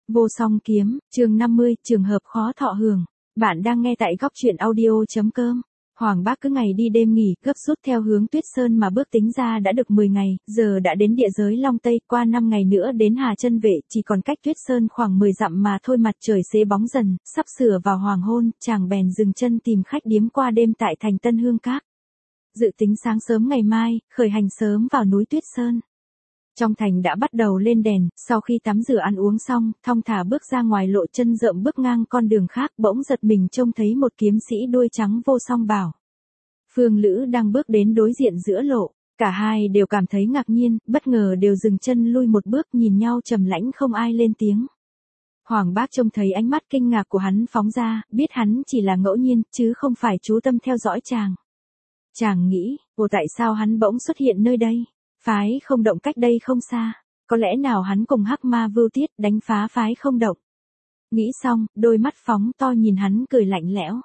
Vô song kiếm, chương 50, trường hợp khó thọ hưởng. Bạn đang nghe tại góc truyện audio.com. Hoàng Bác cứ ngày đi đêm nghỉ, gấp rút theo hướng Tuyết Sơn mà bước tính ra đã được 10 ngày, giờ đã đến địa giới Long Tây, qua 5 ngày nữa đến Hà Chân Vệ, chỉ còn cách Tuyết Sơn khoảng 10 dặm mà thôi. Mặt trời xế bóng dần, sắp sửa vào hoàng hôn, chàng bèn dừng chân tìm khách điếm qua đêm tại thành Tân Hương Các. Dự tính sáng sớm ngày mai, khởi hành sớm vào núi Tuyết Sơn. Trong thành đã bắt đầu lên đèn, sau khi tắm rửa ăn uống xong, thong thả bước ra ngoài lộ chân rợm bước ngang con đường khác, bỗng giật mình trông thấy một kiếm sĩ đuôi trắng Vô Song Bảo. Phương Lữ đang bước đến đối diện giữa lộ, cả hai đều cảm thấy ngạc nhiên, bất ngờ đều dừng chân lui một bước nhìn nhau trầm lãnh không ai lên tiếng. Hoàng Bác trông thấy ánh mắt kinh ngạc của hắn phóng ra, biết hắn chỉ là ngẫu nhiên, chứ không phải chú tâm theo dõi chàng. Chàng nghĩ, tại sao hắn bỗng xuất hiện nơi đây? Phái Không Động cách đây không xa, có lẽ nào hắn cùng Hắc Ma Vưu Tiết đánh phá Phái Không Động? Nghĩ xong, đôi mắt phóng to nhìn hắn cười lạnh lẽo.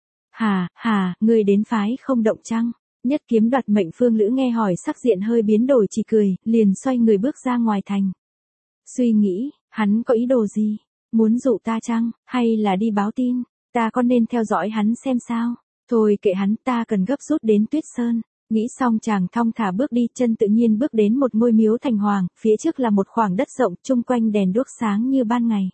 Hà, ngươi đến Phái Không Động chăng? Nhất kiếm đoạt mệnh Phương Lữ nghe hỏi sắc diện hơi biến đổi chỉ cười, liền xoay người bước ra ngoài thành. Suy nghĩ, hắn có ý đồ gì? Muốn dụ ta chăng, hay là đi báo tin? Ta có nên theo dõi hắn xem sao? Thôi kệ hắn, ta cần gấp rút đến Tuyết Sơn. Nghĩ xong chàng thong thả bước đi, chân tự nhiên bước đến một ngôi miếu thành hoàng, phía trước là một khoảng đất rộng, chung quanh đèn đuốc sáng như ban ngày.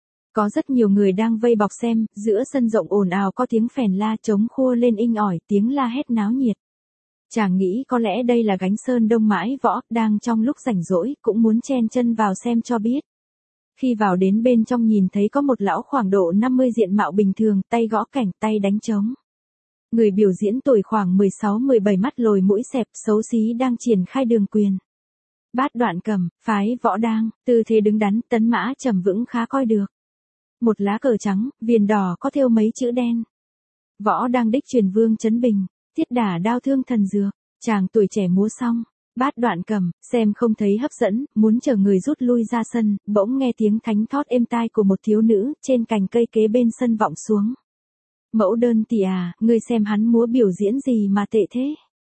Có rất nhiều người đang vây bọc xem, giữa sân rộng ồn ào có tiếng phèn la trống khua lên inh ỏi, tiếng la hét náo nhiệt. Chàng nghĩ có lẽ đây là Gánh Sơn Đông Mãi Võ, đang trong lúc rảnh rỗi, cũng muốn chen chân vào xem cho biết. Khi vào đến bên trong nhìn thấy có một lão khoảng độ 50 diện mạo bình thường, tay gõ cảnh, tay đánh trống. Người biểu diễn tuổi khoảng 16-17 mắt lồi mũi xẹp xấu xí đang triển khai đường quyền. Bát Đoạn Cầm, phái Võ Đang, tư thế đứng đắn, tấn mã trầm vững khá coi được. Một lá cờ trắng, viền đỏ có thêu mấy chữ đen. Võ Đang đích truyền Vương Trấn Bình, Tiết Đả đao thương thần dược, chàng tuổi trẻ múa xong. Bát Đoạn Cầm, xem không thấy hấp dẫn, muốn chờ người rút lui ra sân, bỗng nghe tiếng thánh thót êm tai của một thiếu nữ trên cành cây kế bên sân vọng xuống. Mẫu Đơn tỷ à, ngươi xem hắn múa biểu diễn gì mà tệ thế?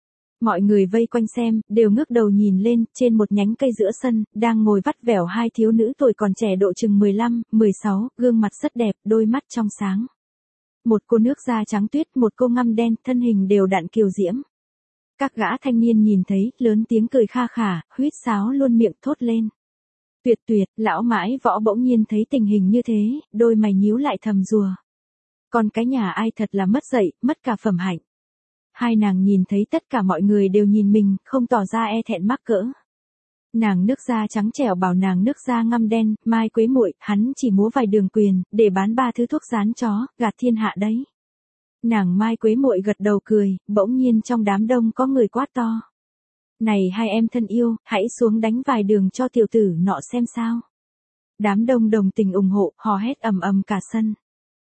Mọi người vây quanh xem, đều ngước đầu nhìn lên, trên một nhánh cây giữa sân, đang ngồi vắt vẻo hai thiếu nữ tuổi còn trẻ độ chừng 15, 16, gương mặt rất đẹp, đôi mắt trong sáng. Một cô nước da trắng tuyết, một cô ngăm đen, thân hình đều đặn kiều diễm. Các gã thanh niên nhìn thấy, lớn tiếng cười kha khả, huýt sáo luôn miệng thốt lên. Tuyệt tuyệt, lão Mãi Võ bỗng nhiên thấy tình hình như thế, đôi mày nhíu lại thầm rùa. Còn cái nhà ai thật là mất dạy, mất cả phẩm hạnh. Hai nàng nhìn thấy tất cả mọi người đều nhìn mình, không tỏ ra e thẹn mắc cỡ. Nàng nước da trắng trẻo bảo nàng nước da ngăm đen, Mai Quế muội, hắn chỉ múa vài đường quyền, để bán 3 thứ thuốc rán chó, gạt thiên hạ đấy. Nàng Mai Quế muội gật đầu cười, bỗng nhiên trong đám đông có người quát to. Này hai em thân yêu, hãy xuống đánh vài đường cho tiểu tử nọ xem sao. Đám đông đồng tình ủng hộ, hò hét ầm ầm cả sân.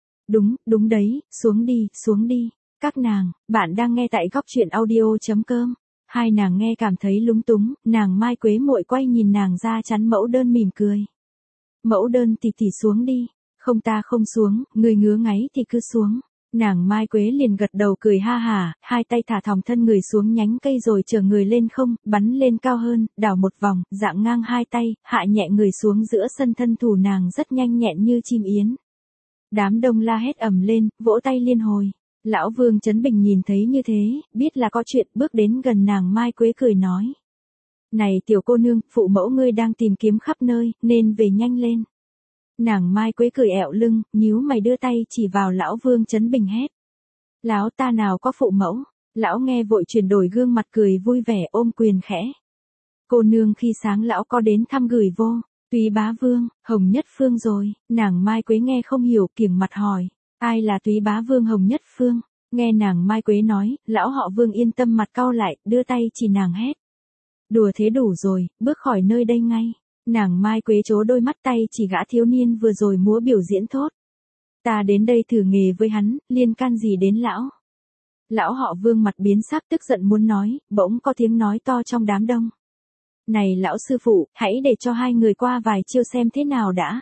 Đúng đấy, xuống đi. Các nàng, bạn đang nghe tại góc truyện audio.com. Hai nàng nghe cảm thấy lúng túng, nàng Mai Quế muội quay nhìn nàng ra chắn Mẫu Đơn mỉm cười. Mẫu Đơn tỷ xuống đi. Không ta không xuống, người ngứa ngáy thì cứ xuống. Nàng Mai Quế liền gật đầu cười ha hả, hai tay thả thòng thân người xuống nhánh cây rồi chở người lên không, bắn lên cao hơn, đảo một vòng, dạng ngang hai tay, hạ nhẹ người xuống giữa sân, thân thủ nàng rất nhanh nhẹn như chim yến. Đám đông la hét ầm lên, vỗ tay liên hồi. Lão Vương Trấn Bình nhìn thấy như thế, biết là có chuyện, bước đến gần nàng Mai Quế cười nói. Này tiểu cô nương, phụ mẫu ngươi đang tìm kiếm khắp nơi, nên về nhanh lên. Nàng Mai Quế cười ẹo lưng, nhíu mày đưa tay chỉ vào lão Vương Trấn Bình hét. Lão ta nào có phụ mẫu? Lão nghe vội chuyển đổi gương mặt cười vui vẻ ôm quyền khẽ. Cô nương khi sáng lão có đến thăm gửi vô. Túy Bá Vương, Hồng Nhất Phương rồi, nàng Mai Quế nghe không hiểu kiểng mặt hỏi. Ai là Túy Bá Vương Hồng Nhất Phương? Nghe nàng Mai Quế nói, lão họ Vương yên tâm mặt cau lại, đưa tay chỉ nàng hét. Đùa thế đủ rồi, bước khỏi nơi đây ngay. Nàng Mai Quế trố đôi mắt tay chỉ gã thiếu niên vừa rồi múa biểu diễn thốt. Ta đến đây thử nghề với hắn, liên can gì đến lão? Lão họ Vương mặt biến sắc tức giận muốn nói, bỗng có tiếng nói to trong đám đông. Này lão sư phụ, hãy để cho hai người qua vài chiêu xem thế nào đã.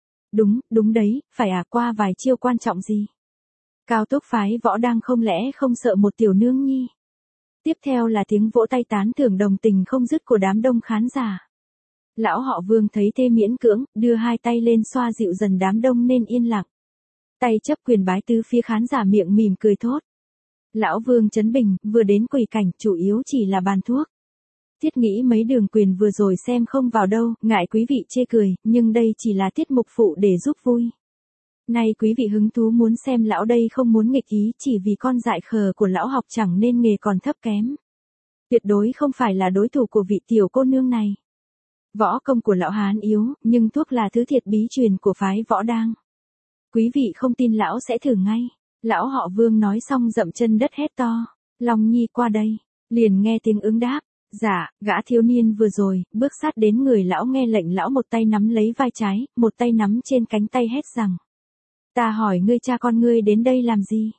Đúng đấy, phải à, qua vài chiêu quan trọng gì? Cao túc phái Võ Đang không lẽ không sợ một tiểu nương nhi? Tiếp theo là tiếng vỗ tay tán thưởng đồng tình không dứt của đám đông khán giả. Lão họ Vương thấy thế miễn cưỡng, đưa hai tay lên xoa dịu dần đám đông nên yên lặng. Tay chấp quyền bái tứ phía khán giả miệng mỉm cười thốt. Lão Vương Trấn Bình, vừa đến quỳ cảnh, chủ yếu chỉ là bàn thuốc. Thiết nghĩ mấy đường quyền vừa rồi xem không vào đâu, ngại quý vị chê cười, nhưng đây chỉ là tiết mục phụ để giúp vui. Nay quý vị hứng thú muốn xem lão đây không muốn nghịch ý chỉ vì con dại khờ của lão học chẳng nên nghề còn thấp kém. Tuyệt đối không phải là đối thủ của vị tiểu cô nương này. Võ công của lão Hán yếu, nhưng thuốc là thứ thiệt bí truyền của phái Võ Đang. Quý vị không tin lão sẽ thử ngay. Lão họ Vương nói xong dậm chân đất hét to. Long Nhi qua đây. Liền nghe tiếng ứng đáp. Dạ, gã thiếu niên vừa rồi, bước sát đến người lão nghe lệnh lão một tay nắm lấy vai trái, một tay nắm trên cánh tay hét rằng. Ta hỏi ngươi cha con ngươi đến đây làm gì?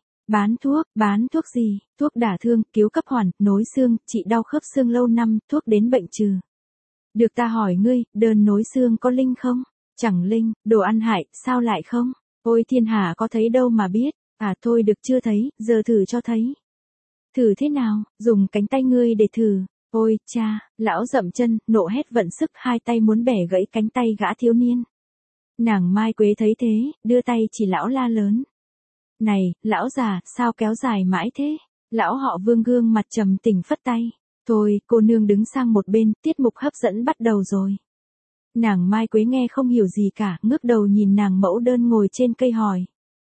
Bán thuốc gì? Thuốc đả thương, cứu cấp hoàn, nối xương, trị đau khớp xương lâu năm, thuốc đến bệnh trừ. Được ta hỏi ngươi, đơn nối xương có linh không? Chẳng linh, đồ ăn hại, sao lại không? Ôi thiên hạ có thấy đâu mà biết, à thôi được chưa thấy, giờ thử cho thấy. Thử thế nào, dùng cánh tay ngươi để thử. Ôi cha, lão dậm chân, nộ hét vận sức hai tay muốn bẻ gãy cánh tay gã thiếu niên. Nàng Mai Quế thấy thế, đưa tay chỉ lão la lớn. Này, lão già, sao kéo dài mãi thế? Lão họ Vương gương mặt trầm tỉnh phất tay. Thôi, cô nương đứng sang một bên, tiết mục hấp dẫn bắt đầu rồi. Nàng Mai Quế nghe không hiểu gì cả, ngước đầu nhìn nàng mẫu đơn ngồi trên cây hỏi.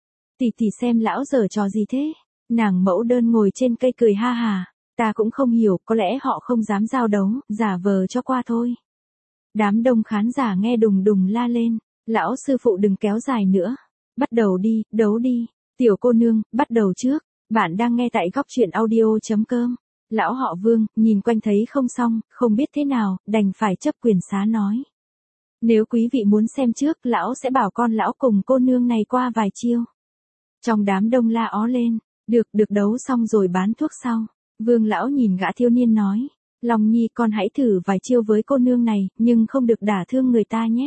Tỷ xem lão giở trò gì thế? Nàng mẫu đơn ngồi trên cây cười ha hà. Ta cũng không hiểu, có lẽ họ không dám giao đấu, giả vờ cho qua thôi. Đám đông khán giả nghe đùng đùng la lên. Lão sư phụ đừng kéo dài nữa. Bắt đầu đi, đấu đi. Tiểu cô nương, bắt đầu trước. Bạn đang nghe tại góc truyện audio.com. Lão họ Vương, nhìn quanh thấy không xong, không biết thế nào, đành phải chấp quyền xá nói. Nếu quý vị muốn xem trước, lão sẽ bảo con lão cùng cô nương này qua vài chiêu. Trong đám đông la ó lên. Được đấu xong rồi bán thuốc sau. Vương lão nhìn gã thiếu niên nói. Long Nhi con hãy thử vài chiêu với cô nương này, nhưng không được đả thương người ta nhé.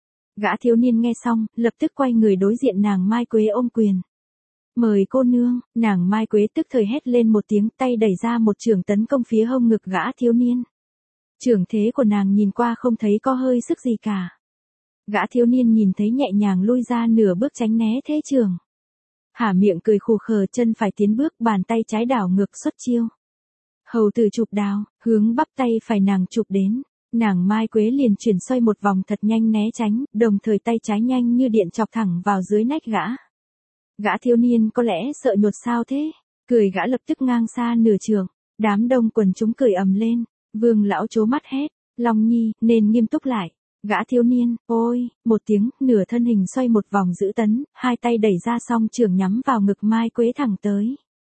Gã thiếu niên nghe xong, lập tức quay người đối diện nàng Mai Quế ôm quyền. Mời cô nương, nàng Mai Quế tức thời hét lên một tiếng, tay đẩy ra một chưởng tấn công phía hông ngực gã thiếu niên. Chưởng thế của nàng nhìn qua không thấy có hơi sức gì cả. Gã thiếu niên nhìn thấy nhẹ nhàng lui ra nửa bước tránh né thế chưởng. Hả miệng cười khù khờ, chân phải tiến bước, bàn tay trái đảo ngược xuất chiêu. Hầu tử chụp đào, hướng bắp tay phải nàng chụp đến. Nàng Mai Quế liền chuyển xoay một vòng thật nhanh né tránh, đồng thời tay trái nhanh như điện chọc thẳng vào dưới nách gã. Gã thiếu niên có lẽ sợ nhột sao thế, cười gã lập tức ngang xa nửa trường. Đám đông quần chúng cười ầm lên. Vương lão trố mắt hét. Long Nhi, nên nghiêm túc lại. Gã thiếu niên, ôi, một tiếng, nửa thân hình xoay một vòng giữ tấn, hai tay đẩy ra song chưởng nhắm vào ngực Mai Quế thẳng tới.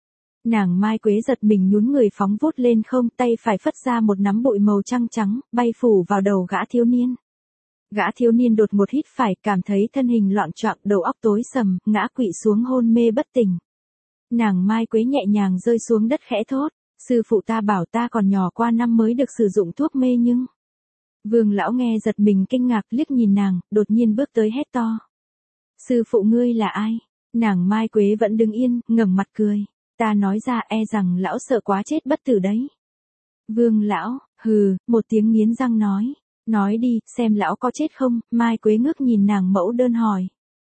Nàng Mai Quế giật mình nhún người phóng vút lên không, tay phải phất ra một nắm bụi màu trắng trắng, bay phủ vào đầu gã thiếu niên. Gã thiếu niên đột một hít phải, cảm thấy thân hình loạng choạng, đầu óc tối sầm, ngã quỵ xuống hôn mê bất tỉnh. Nàng Mai Quế nhẹ nhàng rơi xuống đất khẽ thốt. Sư phụ ta bảo ta còn nhỏ qua năm mới được sử dụng thuốc mê nhưng... Vương lão nghe giật mình kinh ngạc liếc nhìn nàng, đột nhiên bước tới hét to. Sư phụ ngươi là ai? Nàng Mai Quế vẫn đứng yên, ngẩng mặt cười. Ta nói ra e rằng lão sợ quá chết bất tử đấy. Vương lão, hừ, một tiếng nghiến răng nói. Nói đi, xem lão có chết không? Mai Quế ngước nhìn nàng mẫu đơn hỏi.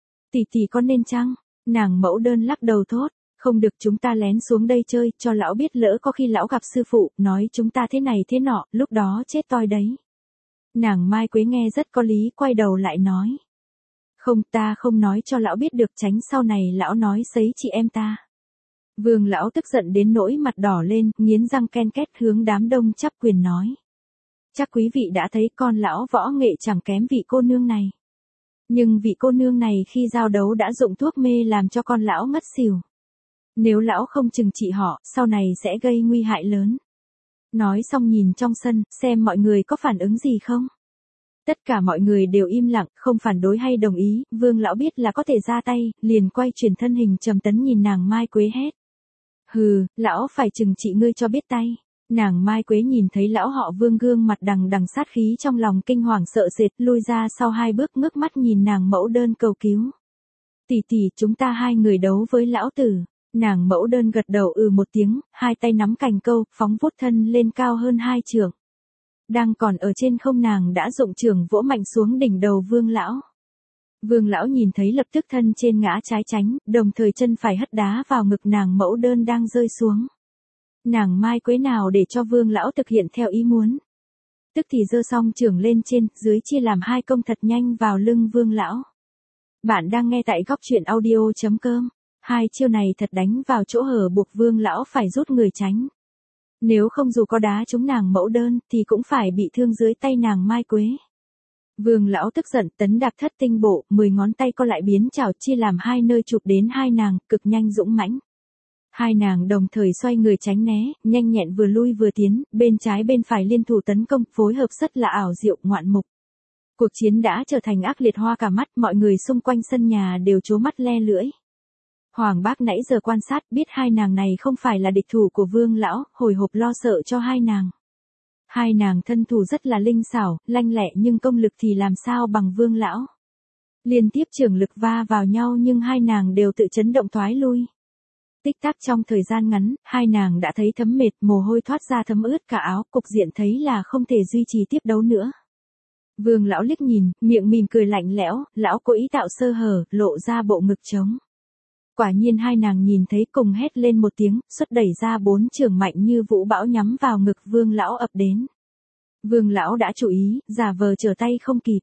Tỷ có nên chăng? Nàng mẫu đơn lắc đầu thốt. Không được, chúng ta lén xuống đây chơi, cho lão biết lỡ có khi lão gặp sư phụ, nói chúng ta thế này thế nọ, lúc đó chết toi đấy. Nàng Mai Quế nghe rất có lý, quay đầu lại nói. Không, ta không nói cho lão biết được, tránh sau này lão nói sấy chị em ta. Vương lão tức giận đến nỗi mặt đỏ lên, nghiến răng ken két hướng đám đông chắp quyền nói. Chắc quý vị đã thấy con lão võ nghệ chẳng kém vị cô nương này. Nhưng vị cô nương này khi giao đấu đã dụng thuốc mê làm cho con lão ngất xỉu. Nếu lão không trừng trị họ, sau này sẽ gây nguy hại lớn. Nói xong nhìn trong sân, xem mọi người có phản ứng gì không. Tất cả mọi người đều im lặng, không phản đối hay đồng ý, Vương lão biết là có thể ra tay, liền quay chuyển thân hình trầm tấn nhìn nàng Mai Quế hét. Hừ, lão phải trừng trị ngươi cho biết tay. Nàng Mai Quế nhìn thấy lão họ Vương gương mặt đằng đằng sát khí, trong lòng kinh hoàng sợ sệt, lui ra sau hai bước, ngước mắt nhìn nàng mẫu đơn cầu cứu. Tỷ, chúng ta hai người đấu với lão tử. Nàng mẫu đơn gật đầu một tiếng, hai tay nắm cành câu, phóng vút thân lên cao hơn hai trượng. Đang còn ở trên không nàng đã dụng chưởng vỗ mạnh xuống đỉnh đầu Vương lão. Vương lão nhìn thấy lập tức thân trên ngã trái tránh, đồng thời chân phải hất đá vào ngực nàng mẫu đơn đang rơi xuống. Nàng Mai Quế nào để cho Vương lão thực hiện theo ý muốn. Tức thì giơ song chưởng lên trên, dưới chia làm hai công thật nhanh vào lưng Vương lão. Bạn đang nghe tại góc truyện audio.com. Hai chiêu này thật đánh vào chỗ hở buộc Vương lão phải rút người tránh. Nếu không dù có đá trúng nàng mẫu đơn thì cũng phải bị thương dưới tay nàng Mai Quế. Vương lão tức giận tấn đạp thất tinh bộ, 10 ngón tay co lại biến chảo chia làm hai nơi chụp đến hai nàng, cực nhanh dũng mãnh. Hai nàng đồng thời xoay người tránh né, nhanh nhẹn vừa lui vừa tiến, bên trái bên phải liên thủ tấn công, phối hợp rất là ảo diệu ngoạn mục. Cuộc chiến đã trở thành ác liệt hoa cả mắt, mọi người xung quanh sân nhà đều trố mắt le lưỡi. Hoàng bác nãy giờ quan sát biết hai nàng này không phải là địch thủ của Vương lão, hồi hộp lo sợ cho hai nàng. Hai nàng thân thủ rất là linh xảo, lanh lẹ nhưng công lực thì làm sao bằng Vương lão. Liên tiếp chưởng lực va vào nhau nhưng hai nàng đều tự chấn động thoái lui. Tích tắc trong thời gian ngắn, hai nàng đã thấy thấm mệt, mồ hôi thoát ra thấm ướt cả áo, cục diện thấy là không thể duy trì tiếp đấu nữa. Vương lão liếc nhìn, miệng mỉm cười lạnh lẽo, lão cố ý tạo sơ hở, lộ ra bộ ngực trống. Quả nhiên hai nàng nhìn thấy cùng hét lên một tiếng, xuất đẩy ra 4 chưởng mạnh như vũ bão nhắm vào ngực Vương lão ập đến. Vương lão đã chú ý, giả vờ trở tay không kịp.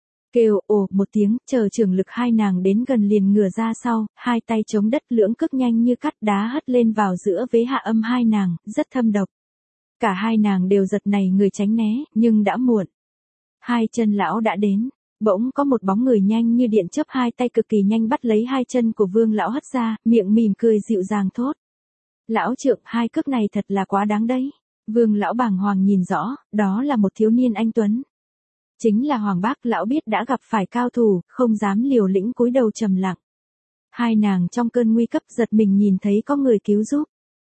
Kêu ồ một tiếng, chờ chưởng lực hai nàng đến gần liền ngửa ra sau, hai tay chống đất lưỡng cước nhanh như cắt đá hất lên vào giữa vế hạ âm hai nàng, rất thâm độc. Cả hai nàng đều giật này người tránh né, nhưng đã muộn. Hai chân lão đã đến, bỗng có một bóng người nhanh như điện chớp hai tay cực kỳ nhanh bắt lấy hai chân của Vương lão hất ra, miệng mỉm cười dịu dàng thốt. Lão trượng, hai cước này thật là quá đáng đấy. Vương lão bàng hoàng nhìn rõ, đó là một thiếu niên anh tuấn. Chính là Hoàng bác, lão biết đã gặp phải cao thủ, không dám liều lĩnh cúi đầu trầm lặng. Hai nàng trong cơn nguy cấp giật mình nhìn thấy có người cứu giúp.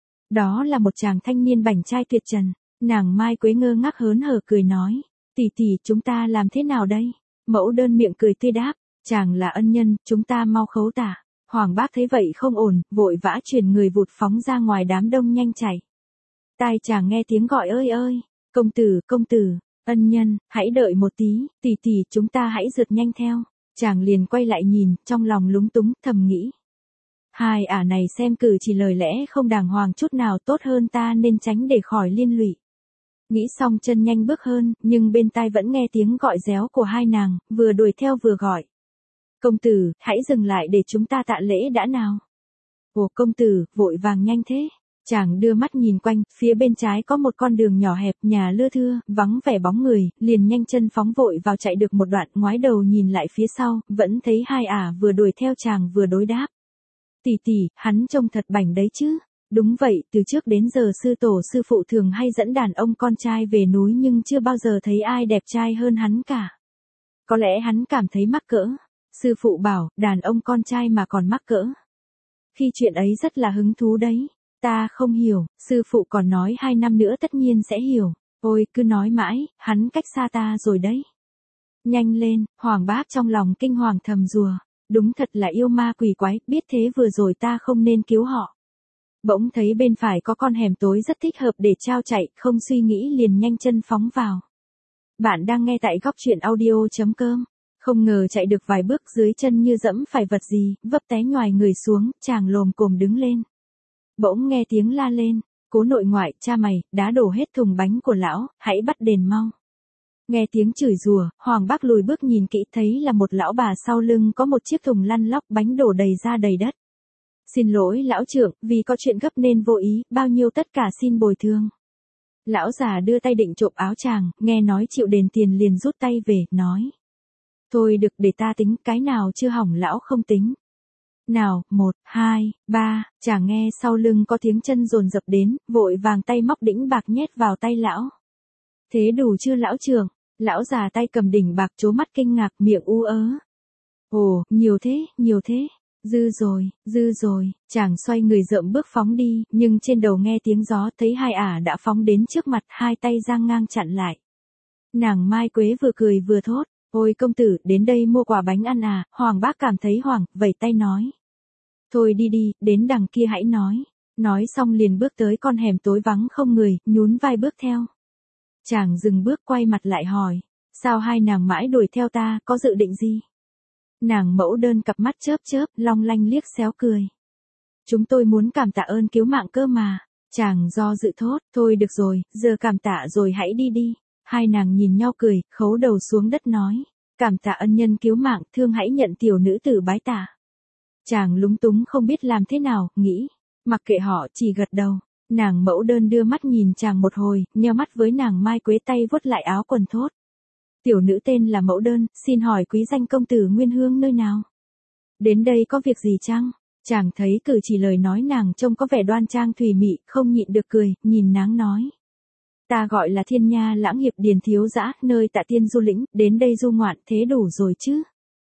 Đó là một chàng thanh niên bảnh trai tuyệt trần, nàng Mai Quế ngơ ngác hớn hở cười nói, tỷ tỷ chúng ta làm thế nào đây? Mẫu đơn miệng cười tươi đáp, chàng là ân nhân, chúng ta mau khấu tả. Hoàng bác thấy vậy không ổn, vội vã chuyển người vụt phóng ra ngoài đám đông nhanh chạy. Tai chàng nghe tiếng gọi ơi ơi, công tử, ân nhân, hãy đợi một tí, tỷ tỷ chúng ta hãy rượt nhanh theo. Chàng liền quay lại nhìn, trong lòng lúng túng, thầm nghĩ. Hai ả này xem cử chỉ lời lẽ không đàng hoàng chút nào, tốt hơn ta nên tránh để khỏi liên lụy. Nghĩ xong chân nhanh bước hơn, nhưng bên tai vẫn nghe tiếng gọi réo của hai nàng, vừa đuổi theo vừa gọi. Công tử, hãy dừng lại để chúng ta tạ lễ đã nào. Ồ công tử, vội vàng nhanh thế. Chàng đưa mắt nhìn quanh, phía bên trái có một con đường nhỏ hẹp, nhà lưa thưa, vắng vẻ bóng người, liền nhanh chân phóng vội vào chạy được một đoạn, ngoái đầu nhìn lại phía sau, vẫn thấy hai ả vừa đuổi theo chàng vừa đối đáp. Tỷ tỷ, hắn trông thật bảnh đấy chứ. Đúng vậy, từ trước đến giờ sư tổ sư phụ thường hay dẫn đàn ông con trai về núi nhưng chưa bao giờ thấy ai đẹp trai hơn hắn cả. Có lẽ hắn cảm thấy mắc cỡ. Sư phụ bảo, đàn ông con trai mà còn mắc cỡ. Khi chuyện ấy rất là hứng thú đấy. Ta không hiểu, sư phụ còn nói 2 năm nữa tất nhiên sẽ hiểu. Ôi, cứ nói mãi, hắn cách xa ta rồi đấy. Nhanh lên, Hoàng bác trong lòng kinh hoàng thầm rùa. Đúng thật là yêu ma quỷ quái, biết thế vừa rồi ta không nên cứu họ. Bỗng thấy bên phải có con hẻm tối rất thích hợp để trao chạy, không suy nghĩ liền nhanh chân phóng vào. Bạn đang nghe tại góc truyện audio.com. Không ngờ chạy được vài bước dưới chân như dẫm phải vật gì, vấp té nhoài người xuống, chàng lồm cồm đứng lên. Bỗng nghe tiếng la lên, cố nội ngoại, cha mày, đã đổ hết thùng bánh của lão, hãy bắt đền mau. Nghe tiếng chửi rủa, Hoàng bác lùi bước nhìn kỹ thấy là một lão bà sau lưng có một chiếc thùng lăn lóc bánh đổ đầy ra đầy đất. Xin lỗi lão trưởng, vì có chuyện gấp nên vô ý, bao nhiêu tất cả xin bồi thường. Lão già đưa tay định trộm áo chàng, nghe nói chịu đền tiền liền rút tay về, nói. Thôi được để ta tính, cái nào chưa hỏng lão không tính. Nào, 1, 2, 3, chàng nghe sau lưng có tiếng chân dồn dập đến, vội vàng tay móc đĩnh bạc nhét vào tay lão. Thế đủ chưa lão trưởng? Lão già tay cầm đỉnh bạc trố mắt kinh ngạc miệng u ớ. Ồ, nhiều thế. Dư rồi, chàng xoay người rợm bước phóng đi, nhưng trên đầu nghe tiếng gió thấy hai ả đã phóng đến trước mặt, hai tay giang ngang chặn lại. Nàng Mai Quế vừa cười vừa thốt, ôi công tử, đến đây mua quả bánh ăn à, Hoàng bác cảm thấy hoảng, vẩy tay nói. Thôi đi, đến đằng kia hãy nói. Nói xong liền bước tới con hẻm tối vắng không người, nhún vai bước theo. Chàng dừng bước quay mặt lại hỏi, sao hai nàng mãi đuổi theo ta, có dự định gì? Nàng mẫu đơn cặp mắt chớp chớp, long lanh liếc xéo cười. Chúng tôi muốn cảm tạ ơn cứu mạng cơ mà. Chàng do dự thốt, thôi được rồi, giờ cảm tạ rồi hãy đi đi. Hai nàng nhìn nhau cười, khấu đầu xuống đất nói, cảm tạ ân nhân cứu mạng, thương hãy nhận tiểu nữ tử bái tạ. Chàng lúng túng không biết làm thế nào, nghĩ, mặc kệ họ, chỉ gật đầu. Nàng mẫu đơn đưa mắt nhìn chàng một hồi, nheo mắt với nàng Mai Quế tay vuốt lại áo quần thốt. Tiểu nữ tên là Mẫu Đơn, xin hỏi quý danh công tử Nguyên Hương nơi nào? Đến đây có việc gì chăng? Chàng thấy cử chỉ lời nói nàng trông có vẻ đoan trang thùy mị, không nhịn được cười, nhìn nàng nói. Ta gọi là Thiên Nha Lãng Hiệp Điền Thiếu Dã, nơi Tạ Tiên du lĩnh, đến đây du ngoạn, thế đủ rồi chứ?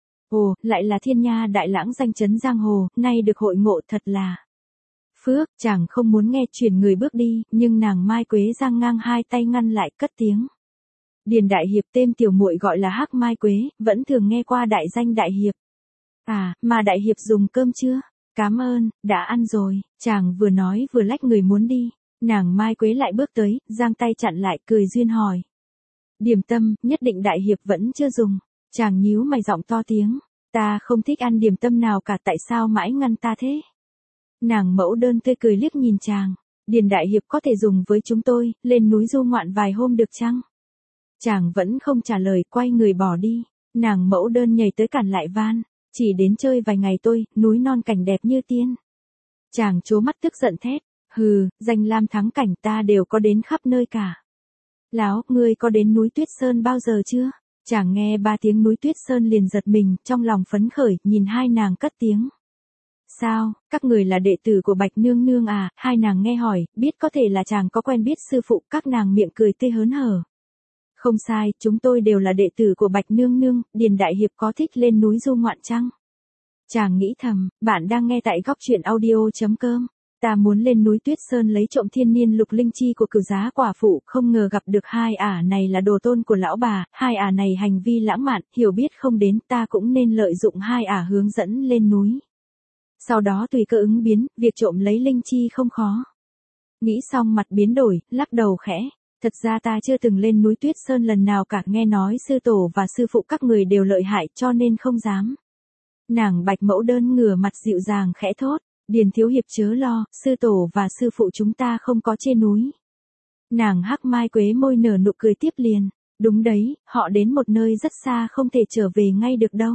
Ồ, lại là Thiên Nha đại lãng danh chấn giang hồ, nay được hội ngộ thật là phước. Chàng không muốn nghe chuyển người bước đi, nhưng nàng Mai Quế giang ngang hai tay ngăn lại, cất tiếng. Điền đại hiệp tên tiểu muội gọi là Hắc Mai Quế, vẫn thường nghe qua đại danh đại hiệp. À, mà đại hiệp dùng cơm chưa? Cám ơn, đã ăn rồi. Chàng vừa nói vừa lách người muốn đi. Nàng Mai Quế lại bước tới, giang tay chặn lại, cười duyên hỏi. Điểm tâm, nhất định đại hiệp vẫn chưa dùng. Chàng nhíu mày giọng to tiếng. Ta không thích ăn điểm tâm nào cả, tại sao mãi ngăn ta thế? Nàng Mẫu Đơn tươi cười liếc nhìn chàng. Điền đại hiệp có thể dùng với chúng tôi, lên núi du ngoạn vài hôm được chăng? Chàng vẫn không trả lời, quay người bỏ đi. Nàng Mẫu Đơn nhảy tới cản lại van. Chỉ đến chơi vài ngày tôi, núi non cảnh đẹp như tiên. Chàng trố mắt tức giận thét. Hừ, danh lam thắng cảnh ta đều có đến khắp nơi cả. Láo, ngươi có đến núi Tuyết Sơn bao giờ chưa? Chàng nghe ba tiếng núi Tuyết Sơn liền giật mình, trong lòng phấn khởi, nhìn hai nàng cất tiếng. Sao, các người là đệ tử của Bạch Nương Nương à? Hai nàng nghe hỏi, biết có thể là chàng có quen biết sư phụ, các nàng miệng cười tươi hớn hở. Không sai, chúng tôi đều là đệ tử của Bạch Nương Nương, Điền đại hiệp có thích lên núi du ngoạn chăng? Chàng nghĩ thầm, bạn đang nghe tại góc truyện audio.com. Ta muốn lên núi Tuyết Sơn lấy trộm thiên niên lục linh chi của Cửu Giá quả phụ, không ngờ gặp được hai ả này là đồ tôn của lão bà, hai ả này hành vi lãng mạn, hiểu biết không đến, ta cũng nên lợi dụng hai ả hướng dẫn lên núi. Sau đó tùy cơ ứng biến, việc trộm lấy linh chi không khó. Nghĩ xong mặt biến đổi, lắc đầu khẽ. Thật ra ta chưa từng lên núi Tuyết Sơn lần nào cả, nghe nói sư tổ và sư phụ các người đều lợi hại cho nên không dám. Nàng Bạch Mẫu Đơn ngửa mặt dịu dàng khẽ thốt. Điền thiếu hiệp chớ lo, sư tổ và sư phụ chúng ta không có trên núi. Nàng Hắc Mai Quế môi nở nụ cười tiếp liền. Đúng đấy, họ đến một nơi rất xa không thể trở về ngay được đâu.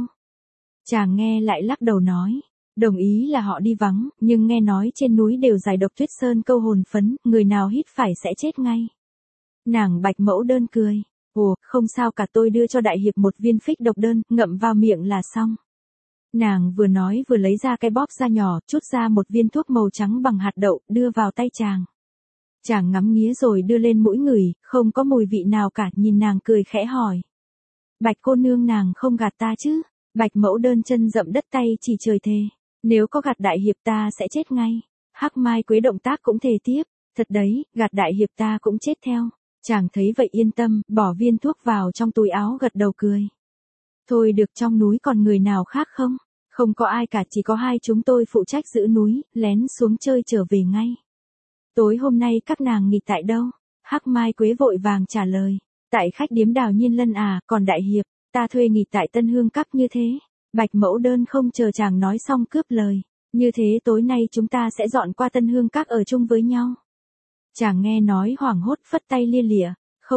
Chàng nghe lại lắc đầu nói. Đồng ý là họ đi vắng, nhưng nghe nói trên núi đều giải độc Tuyết Sơn câu hồn phấn, người nào hít phải sẽ chết ngay. Nàng Bạch Mẫu Đơn cười. Ồ, không sao cả, tôi đưa cho đại hiệp một viên phích độc đơn, ngậm vào miệng là xong. Nàng vừa nói vừa lấy ra cái bóp da nhỏ, chút ra một viên thuốc màu trắng bằng hạt đậu, đưa vào tay chàng. Chàng ngắm nghía rồi đưa lên mũi ngửi, không có mùi vị nào cả, nhìn nàng cười khẽ hỏi. Bạch cô nương nàng không gạt ta chứ? Bạch Mẫu Đơn chân dậm đất tay chỉ trời thề. Nếu có gạt đại hiệp ta sẽ chết ngay. Hắc Mai Quế động tác cũng thề tiếp. Thật đấy, gạt đại hiệp ta cũng chết theo. Chàng thấy vậy yên tâm, bỏ viên thuốc vào trong túi áo gật đầu cười. Thôi được, trong núi còn người nào khác không? Không có ai cả, chỉ có hai chúng tôi phụ trách giữ núi, lén xuống chơi trở về ngay. Tối hôm nay các nàng nghỉ tại đâu? Hắc Mai Quế vội vàng trả lời. Tại khách điếm Đào Nhiên Lân à, còn đại hiệp, ta thuê nghỉ tại Tân Hương Các như thế. Bạch Mẫu Đơn không chờ chàng nói xong cướp lời. Như thế tối nay chúng ta sẽ dọn qua Tân Hương Các ở chung với nhau. Chàng nghe nói hoảng hốt phất tay lia lịa.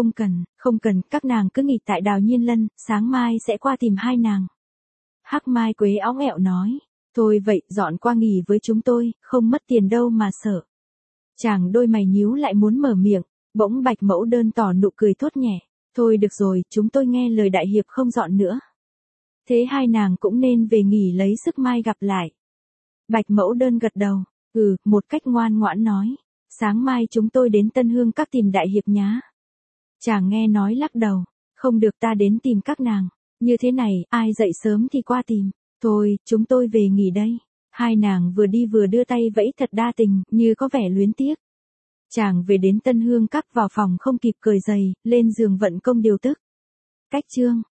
Không cần, các nàng cứ nghỉ tại Đào Nhiên Lân, sáng mai sẽ qua tìm hai nàng. Hắc Mai Quế óng ẹo nói. Thôi vậy, dọn qua nghỉ với chúng tôi, không mất tiền đâu mà sợ. Chàng đôi mày nhíu lại muốn mở miệng, bỗng Bạch Mẫu Đơn tỏ nụ cười thốt nhẹ. Thôi được rồi, chúng tôi nghe lời đại hiệp không dọn nữa. Thế hai nàng cũng nên về nghỉ lấy sức, mai gặp lại. Bạch Mẫu Đơn gật đầu. Một cách ngoan ngoãn nói. Sáng mai chúng tôi đến Tân Hương Các tìm đại hiệp nhá. Chàng nghe nói lắc đầu. Không được, ta đến tìm các nàng. Như thế này, ai dậy sớm thì qua tìm. Thôi, chúng tôi về nghỉ đây. Hai nàng vừa đi vừa đưa tay vẫy thật đa tình, như có vẻ luyến tiếc. Chàng về đến Tân Hương Các, vào phòng không kịp cởi giày, lên giường vận công điều tức. Cách chương